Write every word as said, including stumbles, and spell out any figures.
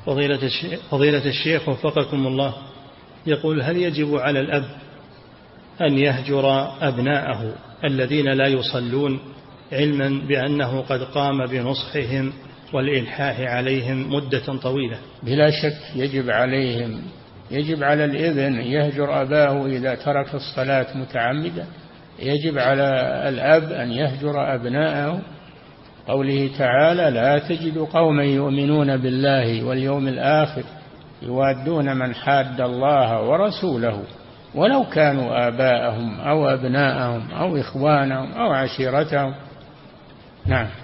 فضيلة الشيخ, فضيلة الشيخ وفقكم الله، يقول: هل يجب على الأب أن يهجر أبناءه الذين لا يصلون علما بأنه قد قام بنصحهم والإلحاح عليهم مدة طويلة؟ بلا شك يجب عليهم، يجب على الابن يهجر أباه إذا ترك الصلاة متعمدا، يجب على الأب أن يهجر أبناءه. قوله تعالى: لا تجد قوما يؤمنون بالله واليوم الآخر يوادون من حاد الله ورسوله ولو كانوا آباءهم أو أبناءهم أو إخوانهم أو عشيرتهم. نعم.